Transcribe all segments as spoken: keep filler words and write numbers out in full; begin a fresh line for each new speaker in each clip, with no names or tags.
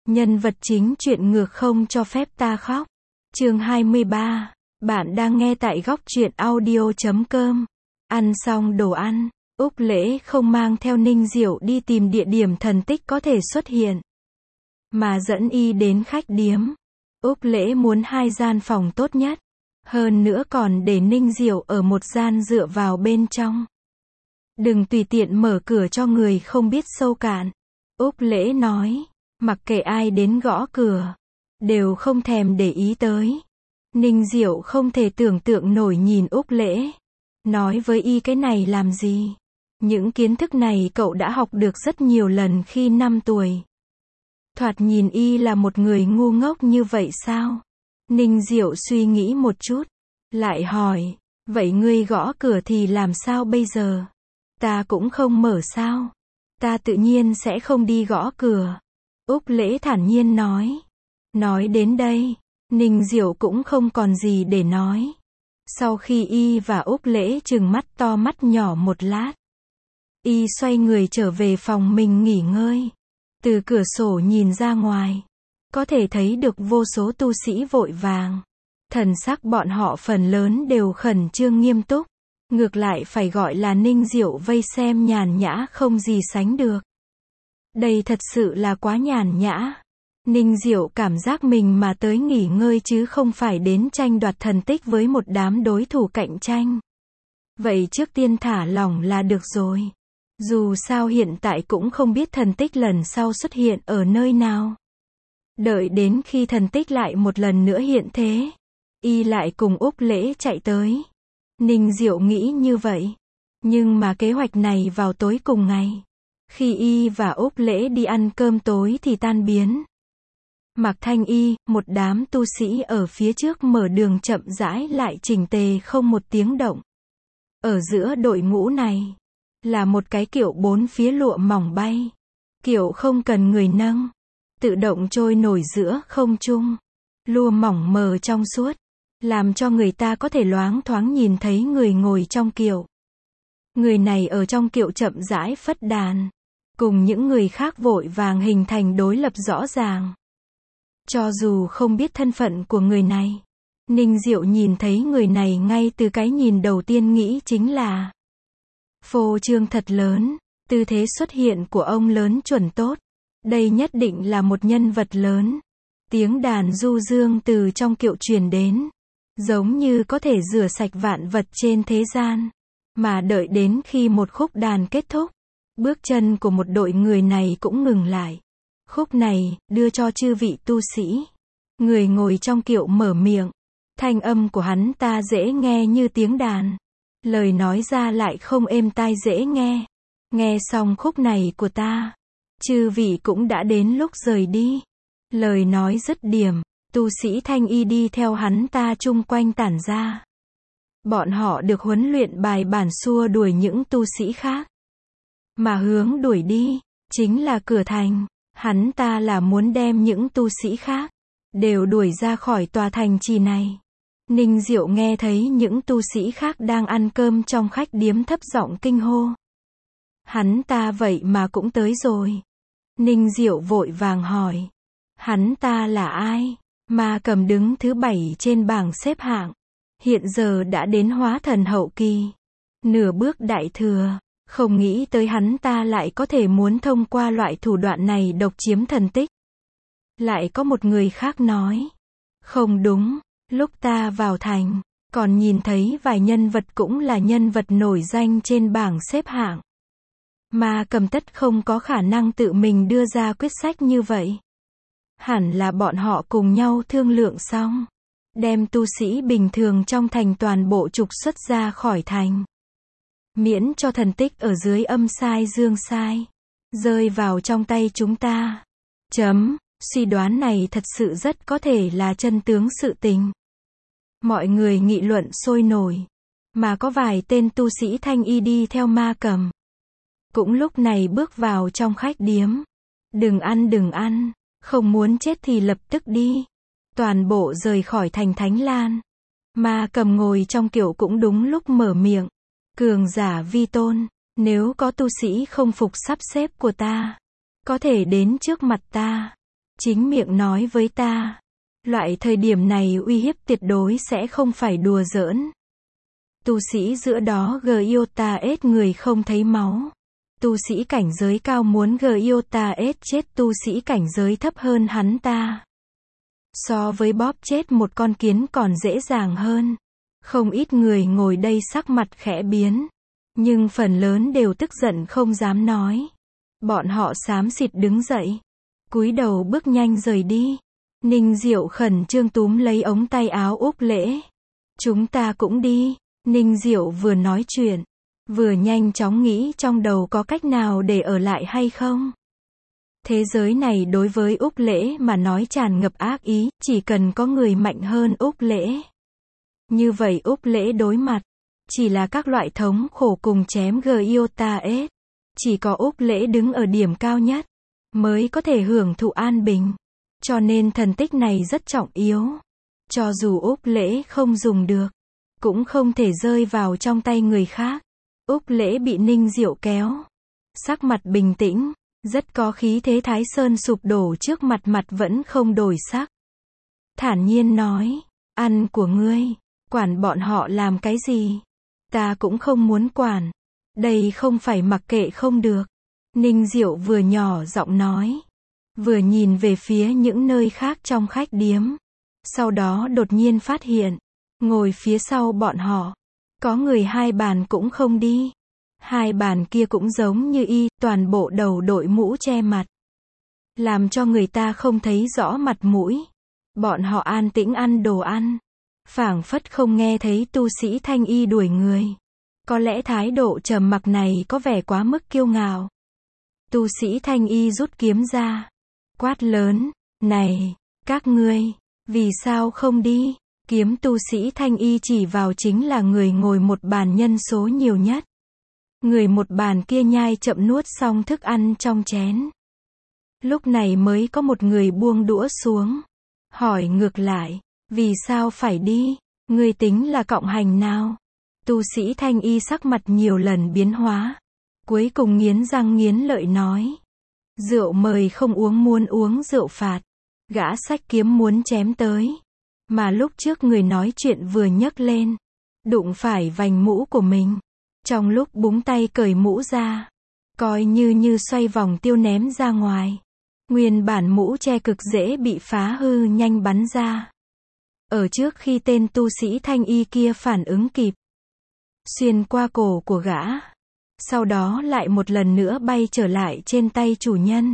Nhân vật chính truyện ngược không cho phép ta khóc. Chương hai mươi ba. Bạn đang nghe tại góc truyện audio chấm com. Ăn xong đồ ăn, Úc Lễ không mang theo Ninh Diệu đi tìm địa điểm thần tích có thể xuất hiện, mà dẫn y đến khách điếm. Úc Lễ muốn hai gian phòng tốt nhất, hơn nữa còn để Ninh Diệu ở một gian dựa vào bên trong. Đừng tùy tiện mở cửa cho người không biết sâu cạn. Úc Lễ nói, mặc kệ ai đến gõ cửa, đều không thèm để ý tới. Ninh Diệu không thể tưởng tượng nổi nhìn Úc Lễ, nói với y cái này làm gì? Những kiến thức này cậu đã học được rất nhiều lần khi năm tuổi. Thoạt nhìn y là một người ngu ngốc như vậy sao? Ninh Diệu suy nghĩ một chút, lại hỏi, vậy ngươi gõ cửa thì làm sao bây giờ? Ta cũng không mở sao? Ta tự nhiên sẽ không đi gõ cửa. Úc Lễ thản nhiên nói. Nói đến đây, Ninh Diệu cũng không còn gì để nói. Sau khi y và Úc Lễ trừng mắt to mắt nhỏ một lát, y xoay người trở về phòng mình nghỉ ngơi. Từ cửa sổ nhìn ra ngoài, có thể thấy được vô số tu sĩ vội vàng. Thần sắc bọn họ phần lớn đều khẩn trương nghiêm túc. Ngược lại phải gọi là Ninh Diệu vây xem nhàn nhã không gì sánh được. Đây thật sự là quá nhàn nhã. Ninh Diệu cảm giác mình mà tới nghỉ ngơi chứ không phải đến tranh đoạt thần tích với một đám đối thủ cạnh tranh. Vậy trước tiên thả lỏng là được rồi. Dù sao hiện tại cũng không biết thần tích lần sau xuất hiện ở nơi nào. Đợi đến khi thần tích lại một lần nữa hiện thế, y lại cùng Úc Lễ chạy tới. Ninh Diệu nghĩ như vậy. Nhưng mà kế hoạch này vào tối cùng ngày, khi y và Úc Lễ đi ăn cơm tối thì tan biến. Mạc Thanh Y, một đám tu sĩ ở phía trước mở đường chậm rãi lại chỉnh tề không một tiếng động. Ở giữa đội ngũ này, là một cái kiệu bốn phía lụa mỏng bay. Kiệu không cần người nâng, tự động trôi nổi giữa không trung. Lụa mỏng mờ trong suốt, làm cho người ta có thể loáng thoáng nhìn thấy người ngồi trong kiệu. Người này ở trong kiệu chậm rãi phất đàn, cùng những người khác vội vàng hình thành đối lập rõ ràng. Cho dù không biết thân phận của người này, Ninh Diệu nhìn thấy người này ngay từ cái nhìn đầu tiên nghĩ chính là phô trương thật lớn, tư thế xuất hiện của ông lớn chuẩn tốt. Đây nhất định là một nhân vật lớn. Tiếng đàn du dương từ trong kiệu truyền đến, giống như có thể rửa sạch vạn vật trên thế gian. Mà đợi đến khi một khúc đàn kết thúc, bước chân của một đội người này cũng ngừng lại. Khúc này, đưa cho chư vị tu sĩ. Người ngồi trong kiệu mở miệng. Thanh âm của hắn ta dễ nghe như tiếng đàn. Lời nói ra lại không êm tai dễ nghe. Nghe xong khúc này của ta, chư vị cũng đã đến lúc rời đi. Lời nói dứt điểm, tu sĩ Thanh Y đi theo hắn ta chung quanh tản ra. Bọn họ được huấn luyện bài bản xua đuổi những tu sĩ khác. Mà hướng đuổi đi, chính là cửa thành. Hắn ta là muốn đem những tu sĩ khác đều đuổi ra khỏi tòa thành trì này. Ninh Diệu nghe thấy những tu sĩ khác đang ăn cơm trong khách điếm thấp giọng kinh hô. Hắn ta vậy mà cũng tới rồi. Ninh Diệu vội vàng hỏi. Hắn ta là ai? Ma Cầm đứng thứ bảy trên bảng xếp hạng. Hiện giờ đã đến hóa thần hậu kỳ. Nửa bước đại thừa. Không nghĩ tới hắn ta lại có thể muốn thông qua loại thủ đoạn này độc chiếm thần tích. Lại có một người khác nói. Không đúng, lúc ta vào thành, còn nhìn thấy vài nhân vật cũng là nhân vật nổi danh trên bảng xếp hạng. Ma Cầm tất không có khả năng tự mình đưa ra quyết sách như vậy. Hẳn là bọn họ cùng nhau thương lượng xong, đem tu sĩ bình thường trong thành toàn bộ trục xuất ra khỏi thành. Miễn cho thần tích ở dưới âm sai dương sai rơi vào trong tay chúng ta. Chấm, suy đoán này thật sự rất có thể là chân tướng sự tình. Mọi người nghị luận sôi nổi. Mà có vài tên tu sĩ Thanh Y đi theo Ma Cầm. Cũng lúc này bước vào trong khách điếm. Đừng ăn đừng ăn, không muốn chết thì lập tức đi. Toàn bộ rời khỏi thành Thánh Lan. Ma Cầm ngồi trong kiệu cũng đúng lúc mở miệng. Cường giả vi tôn, nếu có tu sĩ không phục sắp xếp của ta, có thể đến trước mặt ta. chính miệng nói với ta. Loại thời điểm này uy hiếp tuyệt đối sẽ không phải đùa giỡn. Tu sĩ giữa đó gờ yêu ta ết người không thấy máu. Tu sĩ cảnh giới cao muốn gờ yêu ta ết chết tu sĩ cảnh giới thấp hơn hắn ta. So với bóp chết một con kiến còn dễ dàng hơn. Không ít người ngồi đây sắc mặt khẽ biến. Nhưng phần lớn đều tức giận không dám nói. Bọn họ xám xịt đứng dậy. Cúi đầu bước nhanh rời đi. Ninh Diệu khẩn trương túm lấy ống tay áo Úc Lễ. Chúng ta cũng đi. Ninh Diệu vừa nói chuyện, vừa nhanh chóng nghĩ trong đầu có cách nào để ở lại hay không. Thế giới này đối với Úc Lễ mà nói tràn ngập ác ý, chỉ cần có người mạnh hơn Úc Lễ. Như vậy Úc Lễ đối mặt, chỉ là các loại thống khổ cùng chém gờ yêu ta ết. Chỉ có Úc Lễ đứng ở điểm cao nhất, mới có thể hưởng thụ an bình. Cho nên thần tích này rất trọng yếu. Cho dù Úc Lễ không dùng được, cũng không thể rơi vào trong tay người khác. Úc Lễ bị Ninh Diệu kéo. Sắc mặt bình tĩnh, rất có khí thế Thái Sơn sụp đổ trước mặt mặt vẫn không đổi sắc. Thản nhiên nói, ăn của ngươi, quản bọn họ làm cái gì? Ta cũng không muốn quản. Đây không phải mặc kệ không được. Ninh Diệu vừa nhỏ giọng nói, vừa nhìn về phía những nơi khác trong khách điếm. Sau đó đột nhiên phát hiện, ngồi phía sau bọn họ, có người hai bàn cũng không đi. Hai bàn kia cũng giống như y, toàn bộ đầu đội mũ che mặt. Làm cho người ta không thấy rõ mặt mũi. Bọn họ an tĩnh ăn đồ ăn. Phảng phất không nghe thấy tu sĩ Thanh Y đuổi người. Có lẽ thái độ trầm mặc này có vẻ quá mức kiêu ngạo. Tu sĩ Thanh Y rút kiếm ra. Quát lớn, này, các ngươi, vì sao không đi? Kiếm tu sĩ Thanh Y chỉ vào chính là người ngồi một bàn nhân số nhiều nhất. Người một bàn kia nhai chậm nuốt xong thức ăn trong chén. Lúc này mới có một người buông đũa xuống. Hỏi ngược lại, vì sao phải đi? Ngươi tính là cộng hành nào? Tu sĩ Thanh Y sắc mặt nhiều lần biến hóa. Cuối cùng nghiến răng nghiến lợi nói. Rượu mời không uống muốn uống rượu phạt. Gã xách kiếm muốn chém tới. Mà lúc trước người nói chuyện vừa nhấc lên. Đụng phải vành mũ của mình. Trong lúc búng tay cởi mũ ra. Coi như như xoay vòng tiêu ném ra ngoài. Nguyên bản mũ che cực dễ bị phá hư nhanh bắn ra. Ở trước khi tên tu sĩ Thanh Y kia phản ứng kịp. Xuyên qua cổ của gã. Sau đó lại một lần nữa bay trở lại trên tay chủ nhân.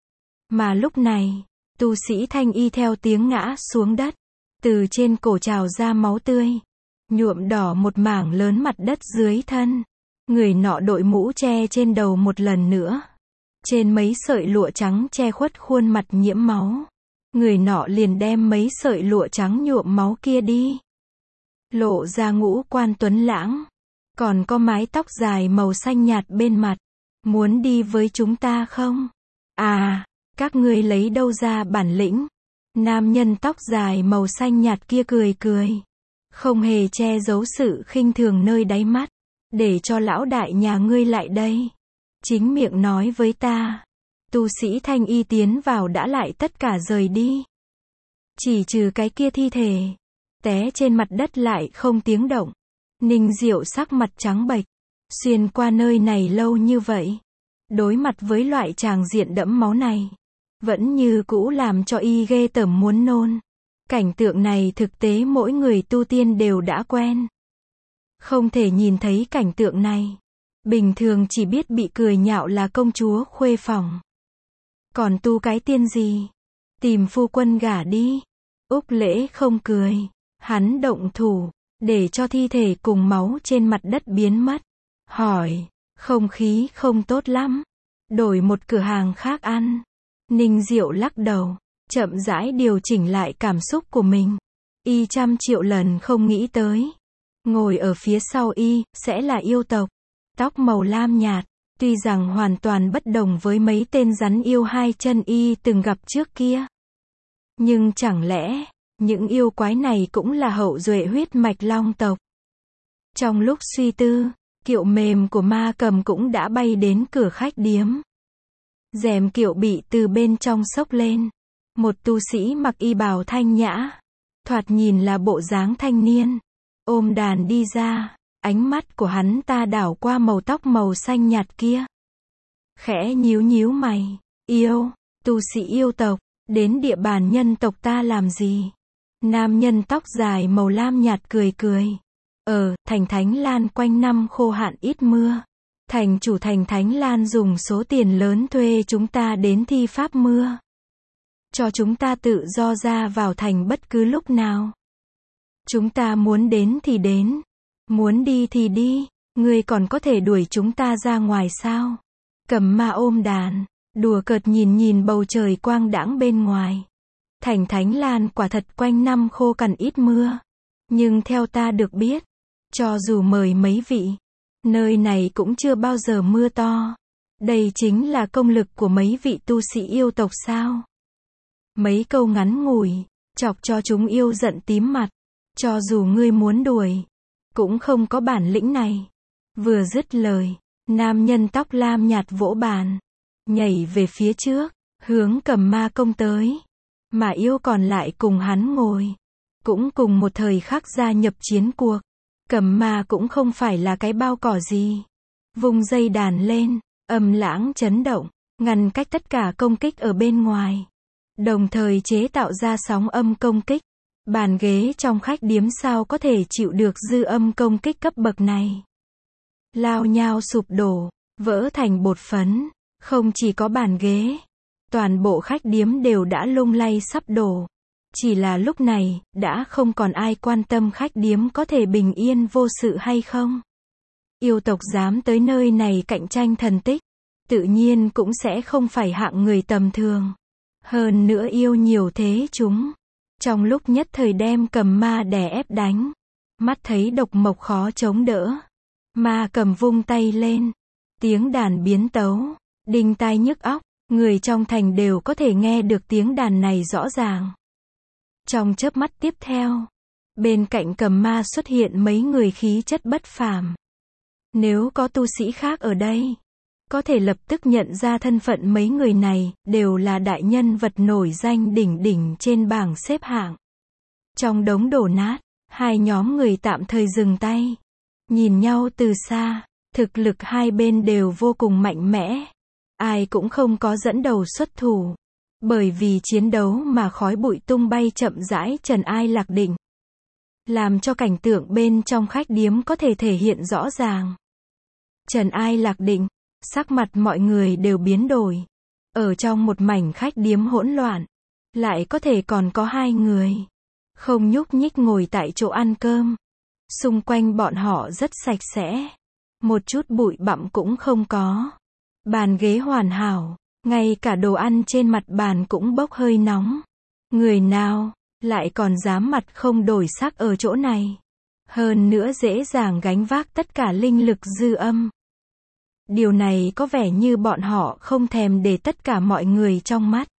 Mà lúc này, tu sĩ Thanh Y theo tiếng ngã xuống đất. Từ trên cổ trào ra máu tươi. Nhuộm đỏ một mảng lớn mặt đất dưới thân. Người nọ đội mũ che trên đầu một lần nữa. Trên mấy sợi lụa trắng che khuất khuôn mặt nhiễm máu. Người nọ liền đem mấy sợi lụa trắng nhuộm máu kia đi. Lộ ra ngũ quan tuấn lãng. Còn có mái tóc dài màu xanh nhạt bên mặt. Muốn đi với chúng ta không? À, các ngươi lấy đâu ra bản lĩnh? Nam nhân tóc dài màu xanh nhạt kia cười cười. Không hề che giấu sự khinh thường nơi đáy mắt. Để cho lão đại nhà ngươi lại đây. Chính miệng nói với ta. Tu sĩ Thanh Y tiến vào đã lại tất cả rời đi. Chỉ trừ cái kia thi thể. Té trên mặt đất lại không tiếng động. Ninh Diệu sắc mặt trắng bệch. Xuyên qua nơi này lâu như vậy. Đối mặt với loại tràng diện đẫm máu này. Vẫn như cũ làm cho y ghê tởm muốn nôn. Cảnh tượng này thực tế mỗi người tu tiên đều đã quen. Không thể nhìn thấy cảnh tượng này. Bình thường chỉ biết bị cười nhạo là công chúa khuê phòng. Còn tu cái tiên gì? Tìm phu quân gả đi. Úc Lễ không cười. Hắn động thủ. Để cho thi thể cùng máu trên mặt đất biến mất. Hỏi. Không khí không tốt lắm. Đổi một cửa hàng khác ăn. Ninh Diệu lắc đầu. Chậm rãi điều chỉnh lại cảm xúc của mình. Y trăm triệu lần không nghĩ tới. Ngồi ở phía sau y, sẽ là yêu tộc. Tóc màu lam nhạt. Tuy rằng hoàn toàn bất đồng với mấy tên rắn yêu hai chân y từng gặp trước kia. Nhưng chẳng lẽ, những yêu quái này cũng là hậu duệ huyết mạch long tộc. Trong lúc suy tư, kiệu mềm của ma cầm cũng đã bay đến cửa khách điếm. Rèm kiệu bị từ bên trong xốc lên. Một tu sĩ mặc y bào thanh nhã, thoạt nhìn là bộ dáng thanh niên, ôm đàn đi ra, ánh mắt của hắn ta đảo qua màu tóc màu xanh nhạt kia. Khẽ nhíu nhíu mày, yêu, tu sĩ yêu tộc, đến địa bàn nhân tộc ta làm gì? Nam nhân tóc dài màu lam nhạt cười cười. Ờ, thành Thánh Lan quanh năm khô hạn ít mưa. Thành chủ thành Thánh Lan dùng số tiền lớn thuê chúng ta đến thi pháp mưa. Cho chúng ta tự do ra vào thành bất cứ lúc nào. Chúng ta muốn đến thì đến. Muốn đi thì đi. Ngươi còn có thể đuổi chúng ta ra ngoài sao? Cầm ma ôm đàn, đùa cợt nhìn nhìn bầu trời quang đãng bên ngoài. Thành Thánh Lan quả thật quanh năm khô cằn ít mưa. Nhưng theo ta được biết, cho dù mời mấy vị, nơi này cũng chưa bao giờ mưa to. Đây chính là công lực của mấy vị tu sĩ yêu tộc sao? Mấy câu ngắn ngủi, chọc cho chúng yêu giận tím mặt. Cho dù ngươi muốn đuổi, cũng không có bản lĩnh này. Vừa dứt lời, nam nhân tóc lam nhạt vỗ bàn, nhảy về phía trước, hướng Cầm Ma công tới. Mà yêu còn lại cùng hắn ngồi, cũng cùng một thời khắc gia nhập chiến cuộc. Cầm Ma cũng không phải là cái bao cỏ gì. Vung dây đàn lên, âm lãng chấn động, ngăn cách tất cả công kích ở bên ngoài. Đồng thời chế tạo ra sóng âm công kích. Bàn ghế trong khách điếm sao có thể chịu được dư âm công kích cấp bậc này. Lao nhao sụp đổ, vỡ thành bột phấn. Không chỉ có bàn ghế, toàn bộ khách điếm đều đã lung lay sắp đổ. Chỉ là lúc này, đã không còn ai quan tâm khách điếm có thể bình yên vô sự hay không. Yêu tộc dám tới nơi này cạnh tranh thần tích, tự nhiên cũng sẽ không phải hạng người tầm thường. Hơn nữa yêu nhiều thế chúng. Trong lúc nhất thời đem Cầm Ma đè ép đánh. Mắt thấy độc mộc khó chống đỡ. Ma cầm vung tay lên. Tiếng đàn biến tấu. Đinh tai nhức óc. Người trong thành đều có thể nghe được tiếng đàn này rõ ràng. Trong chớp mắt tiếp theo, bên cạnh Cầm Ma xuất hiện mấy người khí chất bất phàm. Nếu có tu sĩ khác ở đây, có thể lập tức nhận ra thân phận mấy người này, đều là đại nhân vật nổi danh đỉnh đỉnh trên bảng xếp hạng. Trong đống đổ nát, hai nhóm người tạm thời dừng tay. Nhìn nhau từ xa, thực lực hai bên đều vô cùng mạnh mẽ. Ai cũng không có dẫn đầu xuất thủ. Bởi vì chiến đấu mà khói bụi tung bay chậm rãi trần ai lạc định. Làm cho cảnh tượng bên trong khách điếm có thể thể hiện rõ ràng. Trần ai lạc định, sắc mặt mọi người đều biến đổi. Ở trong một mảnh khách điếm hỗn loạn, lại có thể còn có hai người. Không nhúc nhích ngồi tại chỗ ăn cơm. Xung quanh bọn họ rất sạch sẽ. Một chút bụi bặm cũng không có. Bàn ghế hoàn hảo. Ngay cả đồ ăn trên mặt bàn cũng bốc hơi nóng. Người nào lại còn dám mặt không đổi sắc ở chỗ này. Hơn nữa dễ dàng gánh vác tất cả linh lực dư âm. Điều này có vẻ như bọn họ không thèm để tất cả mọi người trong mắt.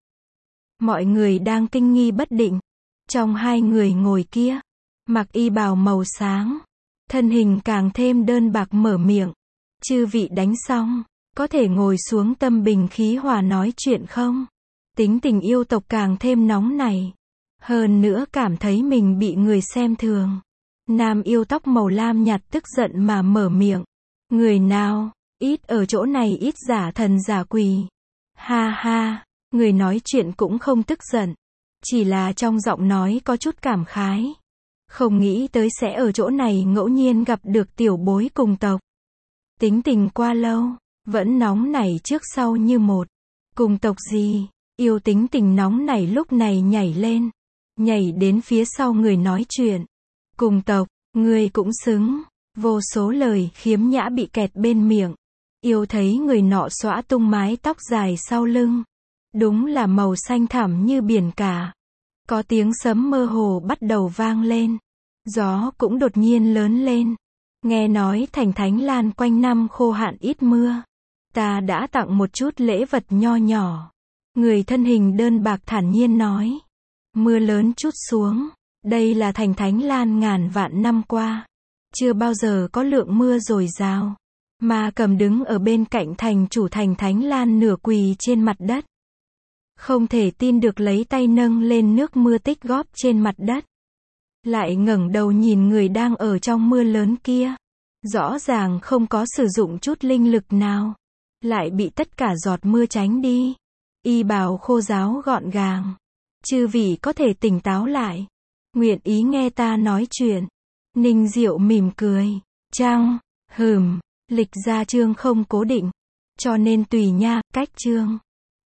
Mọi người đang kinh nghi bất định. Trong hai người ngồi kia, mặc y bào màu sáng, thân hình càng thêm đơn bạc mở miệng. Chư vị đánh xong, có thể ngồi xuống tâm bình khí hòa nói chuyện không? Tính tình yêu tộc càng thêm nóng này. Hơn nữa cảm thấy mình bị người xem thường. Nam yêu tóc màu lam nhạt tức giận mà mở miệng. Người nào, ít ở chỗ này ít giả thần giả quỷ. Ha ha, người nói chuyện cũng không tức giận. Chỉ là trong giọng nói có chút cảm khái. Không nghĩ tới sẽ ở chỗ này ngẫu nhiên gặp được tiểu bối cùng tộc. Tính tình qua lâu, vẫn nóng nảy trước sau như một. Cùng tộc gì? Yêu tính tình nóng nảy lúc này nhảy lên. Nhảy đến phía sau người nói chuyện. Cùng tộc, người cũng xứng. Vô số lời khiếm nhã bị kẹt bên miệng. Yêu thấy người nọ xõa tung mái tóc dài sau lưng. Đúng là màu xanh thẳm như biển cả. Có tiếng sấm mơ hồ bắt đầu vang lên. Gió cũng đột nhiên lớn lên. Nghe nói thành Thánh Lan quanh năm khô hạn ít mưa. Ta đã tặng một chút lễ vật nho nhỏ. Người thân hình đơn bạc thản nhiên nói. Mưa lớn chút xuống. Đây là thành Thánh Lan ngàn vạn năm qua. Chưa bao giờ có lượng mưa dồi dào. Ma cầm đứng ở bên cạnh thành chủ thành Thánh Lan nửa quỳ trên mặt đất. Không thể tin được lấy tay nâng lên nước mưa tích góp trên mặt đất. Lại ngẩng đầu nhìn người đang ở trong mưa lớn kia. Rõ ràng không có sử dụng chút linh lực nào. Lại bị tất cả giọt mưa tránh đi. Y bào khô ráo gọn gàng. Chư vị có thể tỉnh táo lại. Nguyện ý nghe ta nói chuyện. Ninh Diệu mỉm cười. Chăng, hừm, lịch gia chương không cố định. Cho nên tùy nha, cách chương.